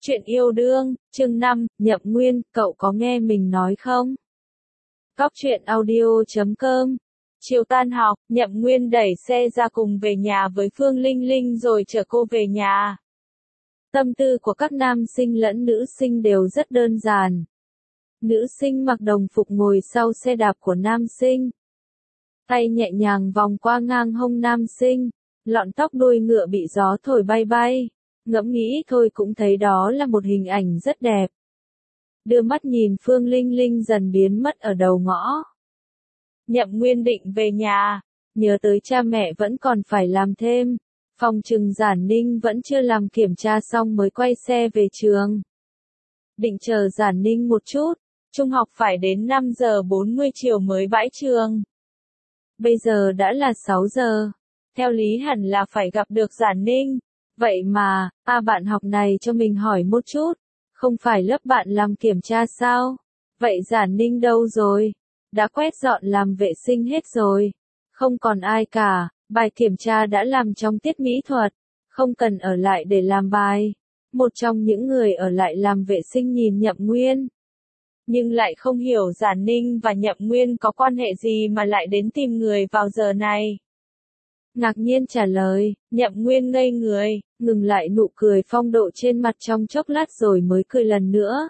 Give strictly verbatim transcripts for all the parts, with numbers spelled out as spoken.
Chuyện yêu đương, chương năm, Nhậm Nguyên, cậu có nghe mình nói không? Cóc truyện audio chấm com. Chiều tan học, Nhậm Nguyên đẩy xe ra cùng về nhà với Phương Linh Linh rồi chở cô về nhà. Tâm tư của các nam sinh lẫn nữ sinh đều rất đơn giản. Nữ sinh mặc đồng phục ngồi sau xe đạp của nam sinh. Tay nhẹ nhàng vòng qua ngang hông nam sinh, lọn tóc đuôi ngựa bị gió thổi bay bay. Ngẫm nghĩ thôi cũng thấy đó là một hình ảnh rất đẹp. Đưa mắt nhìn Phương Linh Linh dần biến mất ở đầu ngõ. Nhậm Nguyên định về nhà, nhớ tới cha mẹ vẫn còn phải làm thêm. Phòng trừng Giản Ninh vẫn chưa làm kiểm tra xong mới quay xe về trường. Định chờ Giản Ninh một chút, trung học phải đến năm giờ bốn mươi chiều mới bãi trường. Bây giờ đã là sáu giờ, theo lý hẳn là phải gặp được Giản Ninh. Vậy mà, a bạn học này cho mình hỏi một chút, không phải lớp bạn làm kiểm tra sao? Vậy Giản Ninh đâu rồi? Đã quét dọn làm vệ sinh hết rồi. Không còn ai cả, bài kiểm tra đã làm trong tiết mỹ thuật, không cần ở lại để làm bài. Một trong những người ở lại làm vệ sinh nhìn Nhậm Nguyên. Nhưng lại không hiểu Giản Ninh và Nhậm Nguyên có quan hệ gì mà lại đến tìm người vào giờ này. Ngạc nhiên trả lời, Nhậm Nguyên ngây người, ngừng lại nụ cười phong độ trên mặt trong chốc lát rồi mới cười lần nữa.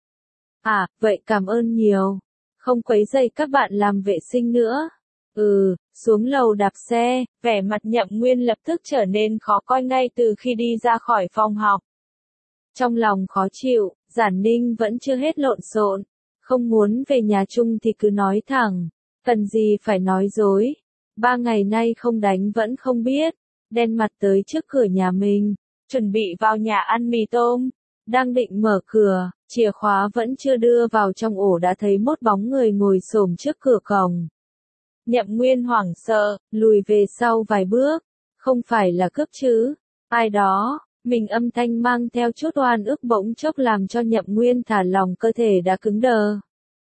À, vậy cảm ơn nhiều. Không quấy rầy các bạn làm vệ sinh nữa. Ừ, xuống lầu đạp xe, vẻ mặt Nhậm Nguyên lập tức trở nên khó coi ngay từ khi đi ra khỏi phòng học. Trong lòng khó chịu, Giản Ninh vẫn chưa hết lộn xộn. Không muốn về nhà chung thì cứ nói thẳng. Cần gì phải nói dối. Ba ngày nay không đánh vẫn không biết, đen mặt tới trước cửa nhà mình, chuẩn bị vào nhà ăn mì tôm, đang định mở cửa, chìa khóa vẫn chưa đưa vào trong ổ đã thấy một bóng người ngồi xổm trước cửa cổng. Nhậm Nguyên hoảng sợ, lùi về sau vài bước, không phải là cướp chứ, ai đó, mình âm thanh mang theo chút oan ức bỗng chốc làm cho Nhậm Nguyên thả lỏng cơ thể đã cứng đờ.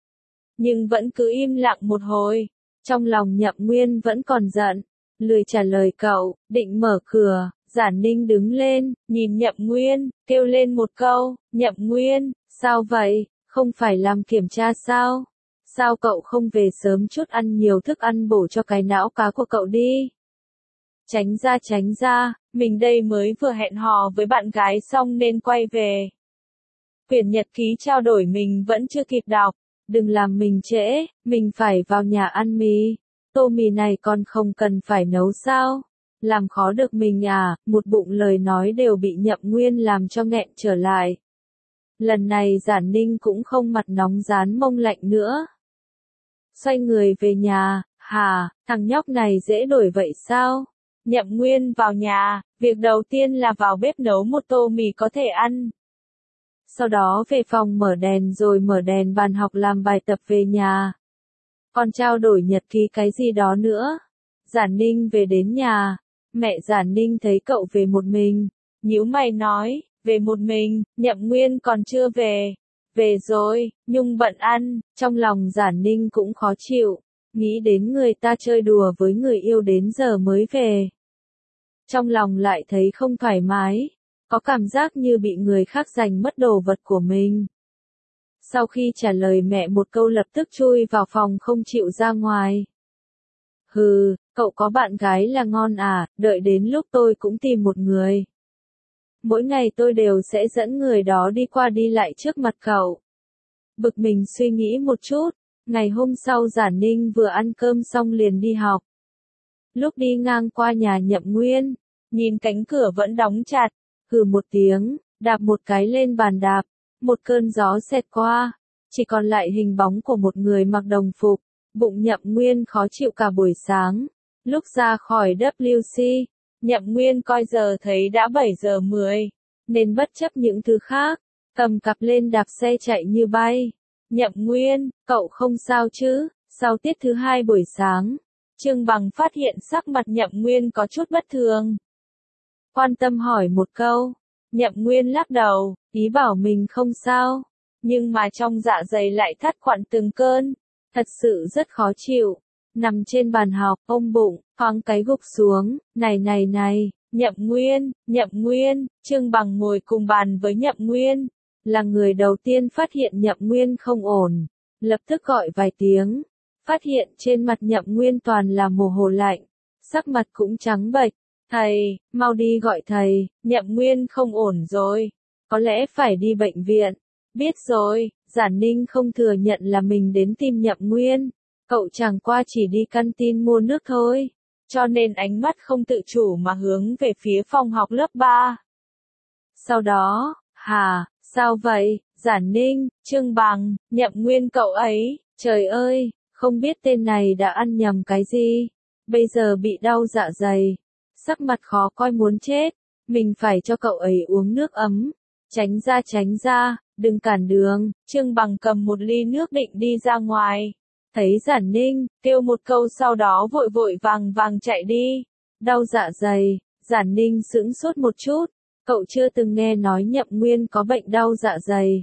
Nhưng vẫn cứ im lặng một hồi. Trong lòng Nhậm Nguyên vẫn còn giận, lười trả lời cậu, định mở cửa, Giản Ninh đứng lên, nhìn Nhậm Nguyên, kêu lên một câu, Nhậm Nguyên, sao vậy, không phải làm kiểm tra sao? Sao cậu không về sớm chút ăn nhiều thức ăn bổ cho cái não cá của cậu đi? Tránh ra tránh ra, mình đây mới vừa hẹn hò với bạn gái xong nên quay về. Quyển nhật ký trao đổi mình vẫn chưa kịp đọc. Đừng làm mình trễ, mình phải vào nhà ăn mì. Tô mì này còn không cần phải nấu sao? Làm khó được mình à? Một bụng lời nói đều bị Nhậm Nguyên làm cho nghẹn trở lại. Lần này Giản Ninh cũng không mặt nóng rán mông lạnh nữa. Xoay người về nhà, hà, thằng nhóc này dễ đổi vậy sao? Nhậm Nguyên vào nhà, việc đầu tiên là vào bếp nấu một tô mì có thể ăn. Sau đó về phòng mở đèn rồi mở đèn bàn học làm bài tập về nhà. Còn trao đổi nhật ký cái gì đó nữa. Giản Ninh về đến nhà. Mẹ Giản Ninh thấy cậu về một mình. Nhíu mày nói, về một mình, Nhậm Nguyên còn chưa về. Về rồi, Nhung bận ăn, trong lòng Giản Ninh cũng khó chịu. Nghĩ đến người ta chơi đùa với người yêu đến giờ mới về. Trong lòng lại thấy không thoải mái. Có cảm giác như bị người khác giành mất đồ vật của mình. Sau khi trả lời mẹ một câu lập tức chui vào phòng không chịu ra ngoài. Hừ, cậu có bạn gái là ngon à, đợi đến lúc tôi cũng tìm một người. Mỗi ngày tôi đều sẽ dẫn người đó đi qua đi lại trước mặt cậu. Bực mình suy nghĩ một chút, ngày hôm sau Giản Ninh vừa ăn cơm xong liền đi học. Lúc đi ngang qua nhà Nhậm Nguyên, nhìn cánh cửa vẫn đóng chặt. Hừ một tiếng, đạp một cái lên bàn đạp, một cơn gió xẹt qua, chỉ còn lại hình bóng của một người mặc đồng phục, bụng Nhậm Nguyên khó chịu cả buổi sáng. Lúc ra khỏi W C, Nhậm Nguyên coi giờ thấy đã bảy giờ mười, nên bất chấp những thứ khác, cầm cặp lên đạp xe chạy như bay. Nhậm Nguyên, cậu không sao chứ? Sau tiết thứ hai buổi sáng, Trương Bằng phát hiện sắc mặt Nhậm Nguyên có chút bất thường. Quan tâm hỏi một câu, Nhậm Nguyên lắc đầu, ý bảo mình không sao, nhưng mà trong dạ dày lại thắt quặn từng cơn, thật sự rất khó chịu. Nằm trên bàn học, ôm bụng, thoáng cái gục xuống, này này này, Nhậm Nguyên, Nhậm Nguyên, Trương Bằng ngồi cùng bàn với Nhậm Nguyên, là người đầu tiên phát hiện Nhậm Nguyên không ổn, lập tức gọi vài tiếng, phát hiện trên mặt Nhậm Nguyên toàn là mồ hôi lạnh, sắc mặt cũng trắng bệch. Thầy, mau đi gọi thầy, Nhậm Nguyên không ổn rồi, có lẽ phải đi bệnh viện. Biết rồi, Giản Ninh không thừa nhận là mình đến tìm Nhậm Nguyên, cậu chẳng qua chỉ đi căn tin mua nước thôi, cho nên ánh mắt không tự chủ mà hướng về phía phòng học lớp ba. Sau đó, hả, sao vậy, Giản Ninh, Trương Bằng, Nhậm Nguyên cậu ấy, trời ơi, không biết tên này đã ăn nhầm cái gì, bây giờ bị đau dạ dày, sắc mặt khó coi muốn chết, mình phải cho cậu ấy uống nước ấm, tránh ra tránh ra, đừng cản đường. Trương Bằng cầm một ly nước định đi ra ngoài, thấy Giản Ninh, kêu một câu sau đó vội vội vàng vàng chạy đi, đau dạ dày, Giản Ninh sững sốt một chút, cậu chưa từng nghe nói Nhậm Nguyên có bệnh đau dạ dày.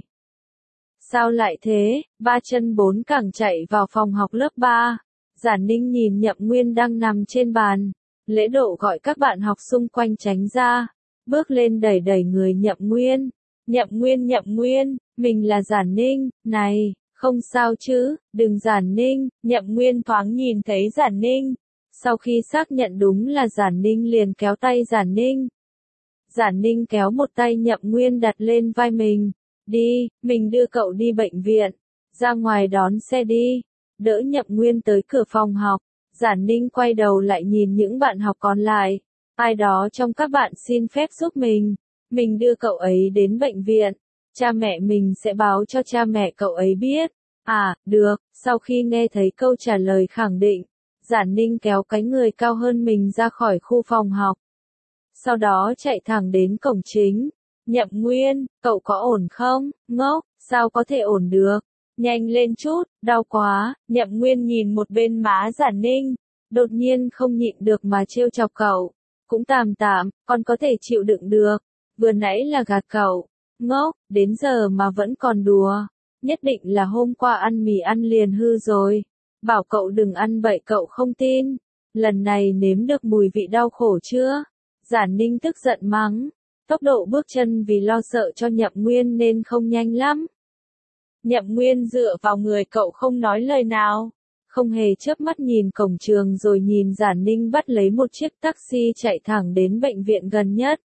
Sao lại thế, ba chân bốn cẳng chạy vào phòng học lớp ba, Giản Ninh nhìn Nhậm Nguyên đang nằm trên bàn, lễ độ gọi các bạn học xung quanh tránh ra, bước lên đẩy đẩy người Nhậm Nguyên. Nhậm Nguyên Nhậm Nguyên, mình là Giản Ninh, này, không sao chứ, đừng Giản Ninh, Nhậm Nguyên thoáng nhìn thấy Giản Ninh, sau khi xác nhận đúng là Giản Ninh liền kéo tay Giản Ninh. Giản Ninh kéo một tay Nhậm Nguyên đặt lên vai mình, đi, mình đưa cậu đi bệnh viện, ra ngoài đón xe đi, đỡ Nhậm Nguyên tới cửa phòng học, Giản Ninh quay đầu lại nhìn những bạn học còn lại, ai đó trong các bạn xin phép giúp mình. Mình đưa cậu ấy đến bệnh viện, cha mẹ mình sẽ báo cho cha mẹ cậu ấy biết. À, được, sau khi nghe thấy câu trả lời khẳng định, Giản Ninh kéo cái người cao hơn mình ra khỏi khu phòng học. Sau đó chạy thẳng đến cổng chính. Nhậm Nguyên, cậu có ổn không? Ngốc, sao có thể ổn được? Nhanh lên chút, đau quá. Nhậm Nguyên nhìn một bên má Giản Ninh, đột nhiên không nhịn được mà trêu chọc cậu. Cũng tạm tạm, con có thể chịu đựng được. Vừa nãy là gạt cậu, ngốc, đến giờ mà vẫn còn đùa, nhất định là hôm qua ăn mì ăn liền hư rồi, bảo cậu đừng ăn bậy cậu không tin, lần này nếm được mùi vị đau khổ chưa? Giản Ninh tức giận mắng, tốc độ bước chân vì lo sợ cho Nhậm Nguyên nên không nhanh lắm. Nhậm Nguyên dựa vào người cậu không nói lời nào, không hề chớp mắt nhìn cổng trường rồi nhìn Giản Ninh bắt lấy một chiếc taxi chạy thẳng đến bệnh viện gần nhất.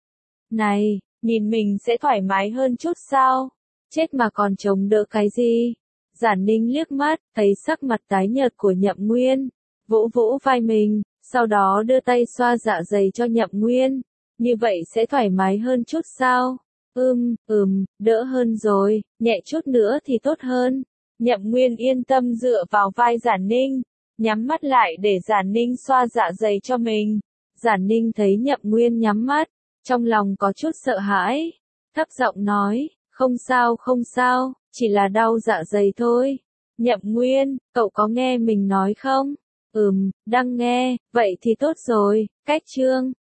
Này, nhìn mình sẽ thoải mái hơn chút sao? Chết mà còn chống đỡ cái gì? Giản Ninh liếc mắt, thấy sắc mặt tái nhợt của Nhậm Nguyên, vỗ vỗ vai mình, sau đó đưa tay xoa dạ dày cho Nhậm Nguyên. Như vậy sẽ thoải mái hơn chút sao? Ừm, ừm, đỡ hơn rồi, nhẹ chút nữa thì tốt hơn. Nhậm Nguyên yên tâm dựa vào vai Giản Ninh, nhắm mắt lại để Giản Ninh xoa dạ dày cho mình. Giản Ninh thấy Nhậm Nguyên nhắm mắt, trong lòng có chút sợ hãi, thấp giọng nói, không sao không sao, chỉ là đau dạ dày thôi. Nhậm Nguyên, cậu có nghe mình nói không? Ừm, đang nghe, vậy thì tốt rồi, cách chương.